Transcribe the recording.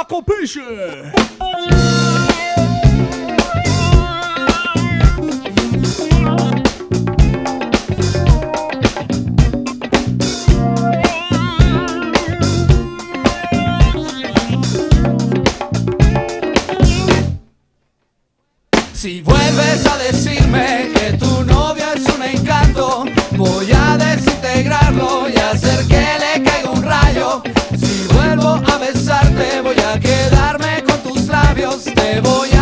Paco Piche. Si vuelves a decirme que tu novio es un encanto, voy a desintegrarlo y hacer que le caiga un rayo. Si vuelvo a besarte, voy a quedarme con tus labios, te voy a